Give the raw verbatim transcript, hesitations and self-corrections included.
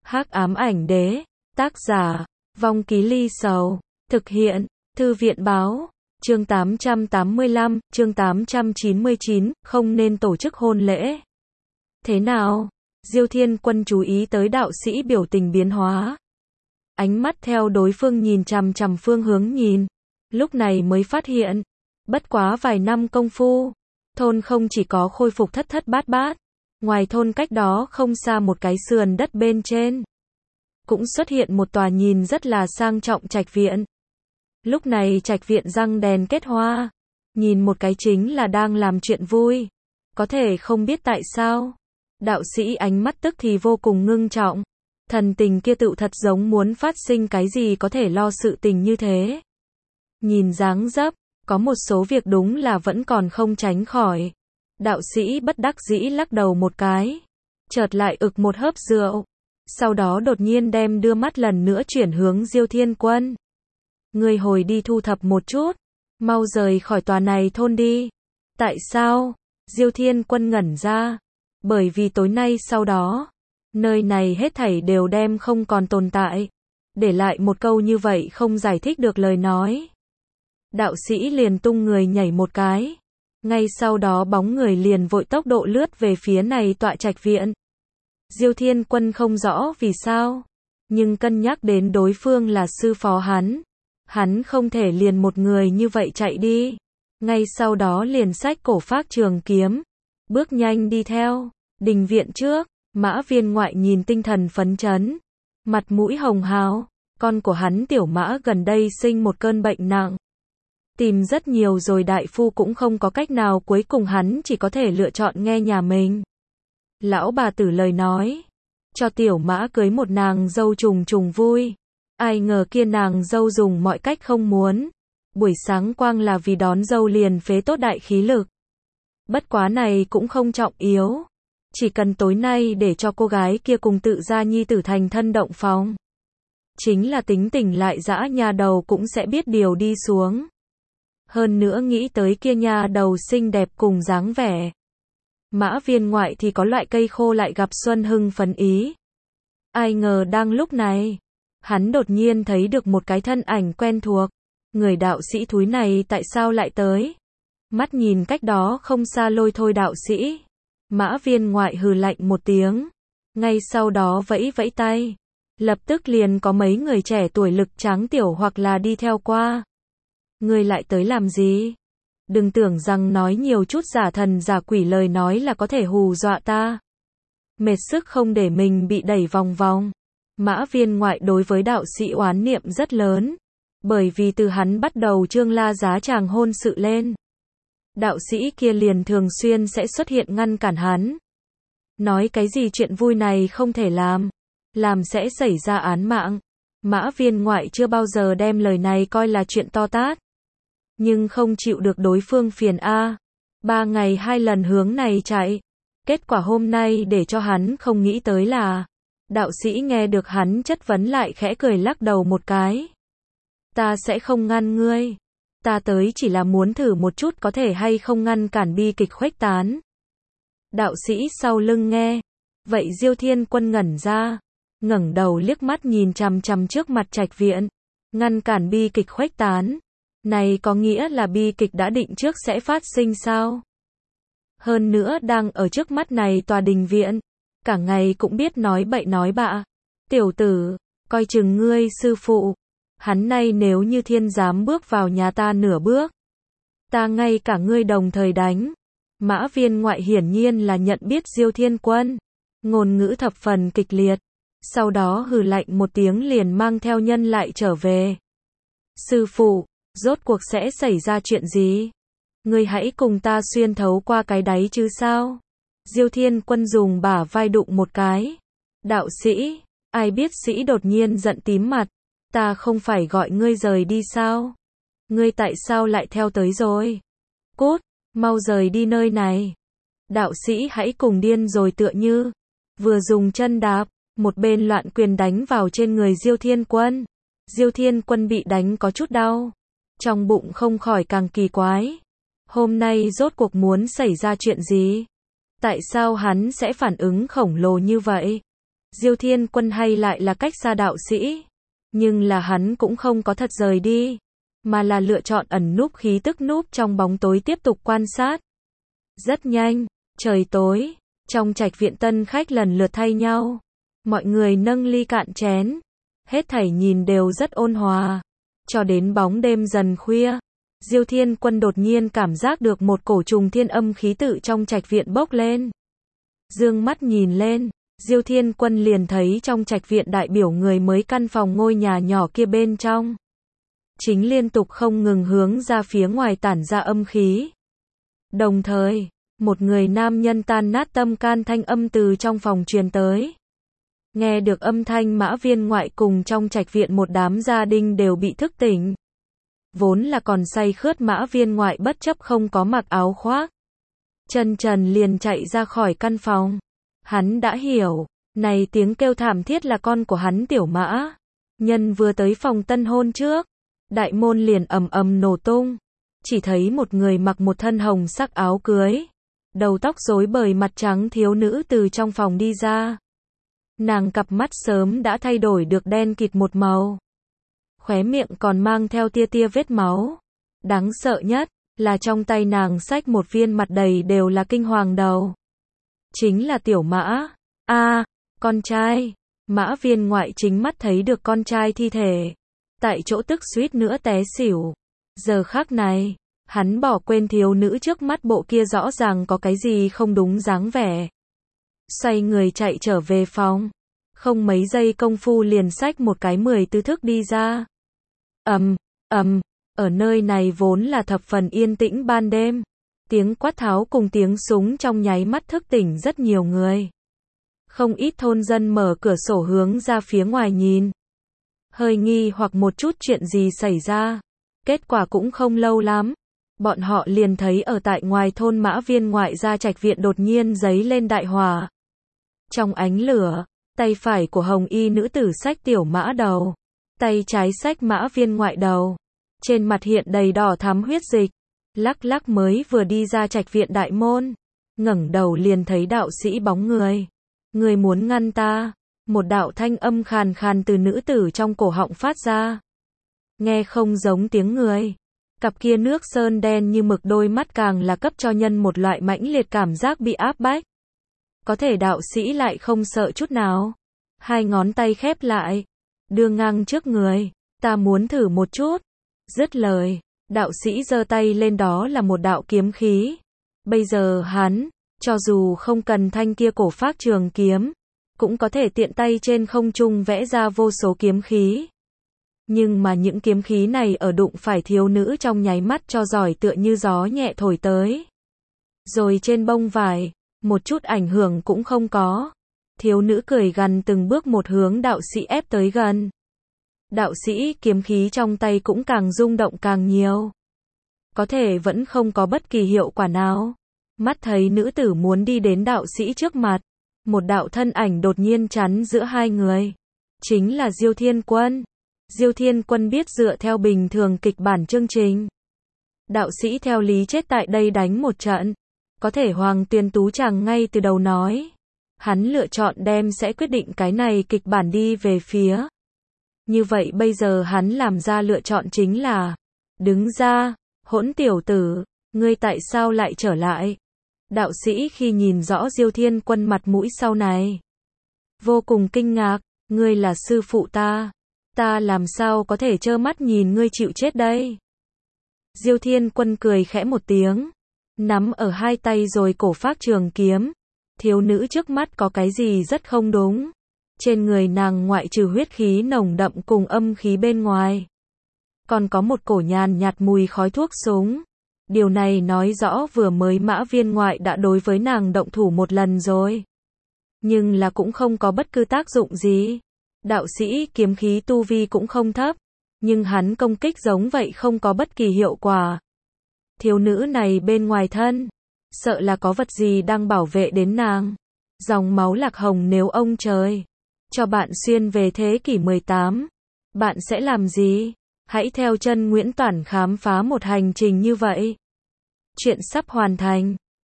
Hắc ám ảnh đế, tác giả, Vong Ký Ly Sầu, thực hiện, Thư viện báo, chương tám trăm tám mươi lăm, chương tám trăm chín mươi chín, không nên tổ chức hôn lễ. Thế nào? Diêu Thiên Quân chú ý tới đạo sĩ biểu tình biến hóa. Ánh mắt theo đối phương nhìn chằm chằm phương hướng nhìn, lúc này mới phát hiện, bất quá vài năm công phu, thôn không chỉ có khôi phục thất thất bát bát, ngoài thôn cách đó không xa một cái sườn đất bên trên, cũng xuất hiện một tòa nhìn rất là sang trọng trạch viện. Lúc này trạch viện răng đèn kết hoa, nhìn một cái chính là đang làm chuyện vui, có thể không biết tại sao. Đạo sĩ ánh mắt tức thì vô cùng ngưng trọng, thần tình kia tự thật giống muốn phát sinh cái gì có thể lo sự tình như thế. Nhìn dáng dấp, có một số việc đúng là vẫn còn không tránh khỏi. Đạo sĩ bất đắc dĩ lắc đầu một cái, chợt lại ực một hớp rượu, sau đó đột nhiên đem đưa mắt lần nữa chuyển hướng Diêu Thiên Quân. Ngươi hồi đi thu thập một chút, mau rời khỏi tòa này thôn đi. Tại sao? Diêu Thiên Quân ngẩn ra. Bởi vì tối nay sau đó, nơi này hết thảy đều đem không còn tồn tại, để lại một câu như vậy không giải thích được lời nói. Đạo sĩ liền tung người nhảy một cái, ngay sau đó bóng người liền vội tốc độ lướt về phía này tọa trạch viện. Diêu Thiên Quân không rõ vì sao, nhưng cân nhắc đến đối phương là sư phó hắn, hắn không thể liền một người như vậy chạy đi, ngay sau đó liền xách cổ phác trường kiếm, bước nhanh đi theo. Đình viện trước, Mã Viên Ngoại nhìn tinh thần phấn chấn, mặt mũi hồng hào, con của hắn tiểu Mã gần đây sinh một cơn bệnh nặng. Tìm rất nhiều rồi đại phu cũng không có cách nào, cuối cùng hắn chỉ có thể lựa chọn nghe nhà mình. Lão bà tử lời nói, cho tiểu Mã cưới một nàng dâu trùng trùng vui. Ai ngờ kia nàng dâu dùng mọi cách không muốn. Buổi sáng quang là vì đón dâu liền phế tốt đại khí lực. Bất quá này cũng không trọng yếu. Chỉ cần tối nay để cho cô gái kia cùng tự gia nhi tử thành thân động phòng. Chính là tính tình lại dã nha đầu cũng sẽ biết điều đi xuống. Hơn nữa nghĩ tới kia nha đầu xinh đẹp cùng dáng vẻ. Mã Viên Ngoại thì có loại cây khô lại gặp xuân hưng phấn ý. Ai ngờ đang lúc này, hắn đột nhiên thấy được một cái thân ảnh quen thuộc. Người đạo sĩ thúi này tại sao lại tới? Mắt nhìn cách đó không xa lôi thôi đạo sĩ. Mã Viên Ngoại hừ lạnh một tiếng, ngay sau đó vẫy vẫy tay, lập tức liền có mấy người trẻ tuổi lực tráng tiểu hoặc là đi theo qua. Ngươi lại tới làm gì? Đừng tưởng rằng nói nhiều chút giả thần giả quỷ lời nói là có thể hù dọa ta. Mệt sức không để mình bị đẩy vòng vòng. Mã Viên Ngoại đối với đạo sĩ oán niệm rất lớn, bởi vì từ hắn bắt đầu trương la giá chàng hôn sự lên, đạo sĩ kia liền thường xuyên sẽ xuất hiện ngăn cản hắn. Nói cái gì chuyện vui này không thể làm, làm sẽ xảy ra án mạng. Mã Viên Ngoại chưa bao giờ đem lời này coi là chuyện to tát. Nhưng không chịu được đối phương phiền a. Ba ngày hai lần hướng này chạy. Kết quả hôm nay để cho hắn không nghĩ tới là, đạo sĩ nghe được hắn chất vấn lại khẽ cười lắc đầu một cái. Ta sẽ không ngăn ngươi. Ta tới chỉ là muốn thử một chút có thể hay không ngăn cản bi kịch khuếch tán. Đạo sĩ sau lưng nghe. Vậy Diêu Thiên Quân ngẩn ra, ngẩng đầu liếc mắt nhìn chằm chằm trước mặt trạch viện. Ngăn cản bi kịch khuếch tán. Này có nghĩa là bi kịch đã định trước sẽ phát sinh sao? Hơn nữa đang ở trước mắt này tòa đình viện. Cả ngày cũng biết nói bậy nói bạ. Tiểu tử, coi chừng ngươi sư phụ. Hắn nay nếu như thiên dám bước vào nhà ta nửa bước, ta ngay cả ngươi đồng thời đánh. Mã Viên Ngoại hiển nhiên là nhận biết Diêu Thiên Quân, ngôn ngữ thập phần kịch liệt, sau đó hừ lạnh một tiếng liền mang theo nhân lại trở về. Sư phụ, rốt cuộc sẽ xảy ra chuyện gì? Ngươi hãy cùng ta xuyên thấu qua cái đáy chứ sao? Diêu Thiên Quân dùng bả vai đụng một cái. Đạo sĩ, ai biết sĩ đột nhiên giận tím mặt. Ta không phải gọi ngươi rời đi sao? Ngươi tại sao lại theo tới rồi? Cút, mau rời đi nơi này. Đạo sĩ hãy cùng điên rồi tựa như. Vừa dùng chân đạp, một bên loạn quyền đánh vào trên người Diêu Thiên Quân. Diêu Thiên Quân bị đánh có chút đau. Trong bụng không khỏi càng kỳ quái. Hôm nay rốt cuộc muốn xảy ra chuyện gì? Tại sao hắn sẽ phản ứng khổng lồ như vậy? Diêu Thiên Quân hay lại là cách xa đạo sĩ, nhưng là hắn cũng không có thật rời đi, mà là lựa chọn ẩn núp khí tức núp trong bóng tối tiếp tục quan sát. Rất nhanh, trời tối, trong trạch viện tân khách lần lượt thay nhau, mọi người nâng ly cạn chén, hết thảy nhìn đều rất ôn hòa, cho đến bóng đêm dần khuya, Diêu Thiên Quân đột nhiên cảm giác được một cổ trùng thiên âm khí tự trong trạch viện bốc lên. Dương mắt nhìn lên, Diêu Thiên Quân liền thấy trong trạch viện đại biểu người mới căn phòng ngôi nhà nhỏ kia bên trong, chính liên tục không ngừng hướng ra phía ngoài tản ra âm khí. Đồng thời, một người nam nhân tan nát tâm can thanh âm từ trong phòng truyền tới. Nghe được âm thanh, Mã Viên Ngoại cùng trong trạch viện một đám gia đình đều bị thức tỉnh. Vốn là còn say khướt Mã Viên Ngoại bất chấp không có mặc áo khoác, chân trần liền chạy ra khỏi căn phòng. Hắn đã hiểu, này tiếng kêu thảm thiết là con của hắn Tiểu Mã. Nhân vừa tới phòng tân hôn trước, đại môn liền ầm ầm nổ tung. Chỉ thấy một người mặc một thân hồng sắc áo cưới, đầu tóc rối bời mặt trắng thiếu nữ từ trong phòng đi ra. Nàng cặp mắt sớm đã thay đổi được đen kịt một màu, khóe miệng còn mang theo tia tia vết máu. Đáng sợ nhất là trong tay nàng xách một viên mặt đầy đều là kinh hoàng đầu. Chính là Tiểu Mã. A, à, con trai. Mã Viên Ngoại chính mắt thấy được con trai thi thể, tại chỗ tức suýt nữa té xỉu. Giờ khắc này, hắn bỏ quên thiếu nữ trước mắt bộ kia rõ ràng có cái gì không đúng dáng vẻ. Xoay người chạy trở về phòng, không mấy giây công phu liền xách một cái mười tư thức đi ra. Ầm, ầm, ở nơi này vốn là thập phần yên tĩnh ban đêm, tiếng quát tháo cùng tiếng súng trong nháy mắt thức tỉnh rất nhiều người. Không ít thôn dân mở cửa sổ hướng ra phía ngoài nhìn, hơi nghi hoặc một chút chuyện gì xảy ra. Kết quả cũng không lâu lắm, bọn họ liền thấy ở tại ngoài thôn Mã Viên Ngoại gia trạch viện đột nhiên giấy lên đại hỏa. Trong ánh lửa, tay phải của hồng y nữ tử xách Tiểu Mã đầu, tay trái xách Mã Viên Ngoại đầu, trên mặt hiện đầy đỏ thắm huyết dịch, lắc lắc mới vừa đi ra trạch viện đại môn, ngẩng đầu liền thấy đạo sĩ bóng người. Người muốn ngăn ta? Một đạo thanh âm khàn khàn từ nữ tử trong cổ họng phát ra. Nghe không giống tiếng người. Cặp kia nước sơn đen như mực đôi mắt càng là cấp cho nhân một loại mãnh liệt cảm giác bị áp bách. Có thể đạo sĩ lại không sợ chút nào. Hai ngón tay khép lại, đưa ngang trước người. Ta muốn thử một chút. Dứt lời, đạo sĩ giơ tay lên, đó là một đạo kiếm khí. Bây giờ hắn, cho dù không cần thanh kia cổ phác trường kiếm, cũng có thể tiện tay trên không trung vẽ ra vô số kiếm khí. Nhưng mà những kiếm khí này ở đụng phải thiếu nữ trong nháy mắt cho giỏi tựa như gió nhẹ thổi tới. Rồi trên bông vải, một chút ảnh hưởng cũng không có. Thiếu nữ cười gằn từng bước một hướng đạo sĩ ép tới gần. Đạo sĩ kiếm khí trong tay cũng càng rung động càng nhiều. Có thể vẫn không có bất kỳ hiệu quả nào. Mắt thấy nữ tử muốn đi đến đạo sĩ trước mặt, một đạo thân ảnh đột nhiên chắn giữa hai người. Chính là Diêu Thiên Quân. Diêu Thiên Quân biết dựa theo bình thường kịch bản chương trình, đạo sĩ theo lý chết tại đây đánh một trận. Có thể Hoàng Tuyền Tú chàng ngay từ đầu nói, hắn lựa chọn đem sẽ quyết định cái này kịch bản đi về phía. Như vậy bây giờ hắn làm ra lựa chọn chính là, đứng ra, hỗn tiểu tử, ngươi tại sao lại trở lại? Đạo sĩ khi nhìn rõ Diêu Thiên Quân mặt mũi sau này, vô cùng kinh ngạc, ngươi là sư phụ ta. Ta làm sao có thể trơ mắt nhìn ngươi chịu chết đây? Diêu Thiên Quân cười khẽ một tiếng, nắm ở hai tay rồi cổ phác trường kiếm. Thiếu nữ trước mắt có cái gì rất không đúng. Trên người nàng ngoại trừ huyết khí nồng đậm cùng âm khí bên ngoài, còn có một cổ nhàn nhạt mùi khói thuốc súng. Điều này nói rõ vừa mới Mã Viên Ngoại đã đối với nàng động thủ một lần rồi. Nhưng là cũng không có bất cứ tác dụng gì. Đạo sĩ kiếm khí tu vi cũng không thấp, nhưng hắn công kích giống vậy không có bất kỳ hiệu quả. Thiếu nữ này bên ngoài thân, sợ là có vật gì đang bảo vệ đến nàng. Dòng máu lạc hồng, nếu ông trời cho bạn xuyên về thế kỷ mười tám, bạn sẽ làm gì? Hãy theo chân Nguyễn Toản khám phá một hành trình như vậy. Chuyện sắp hoàn thành.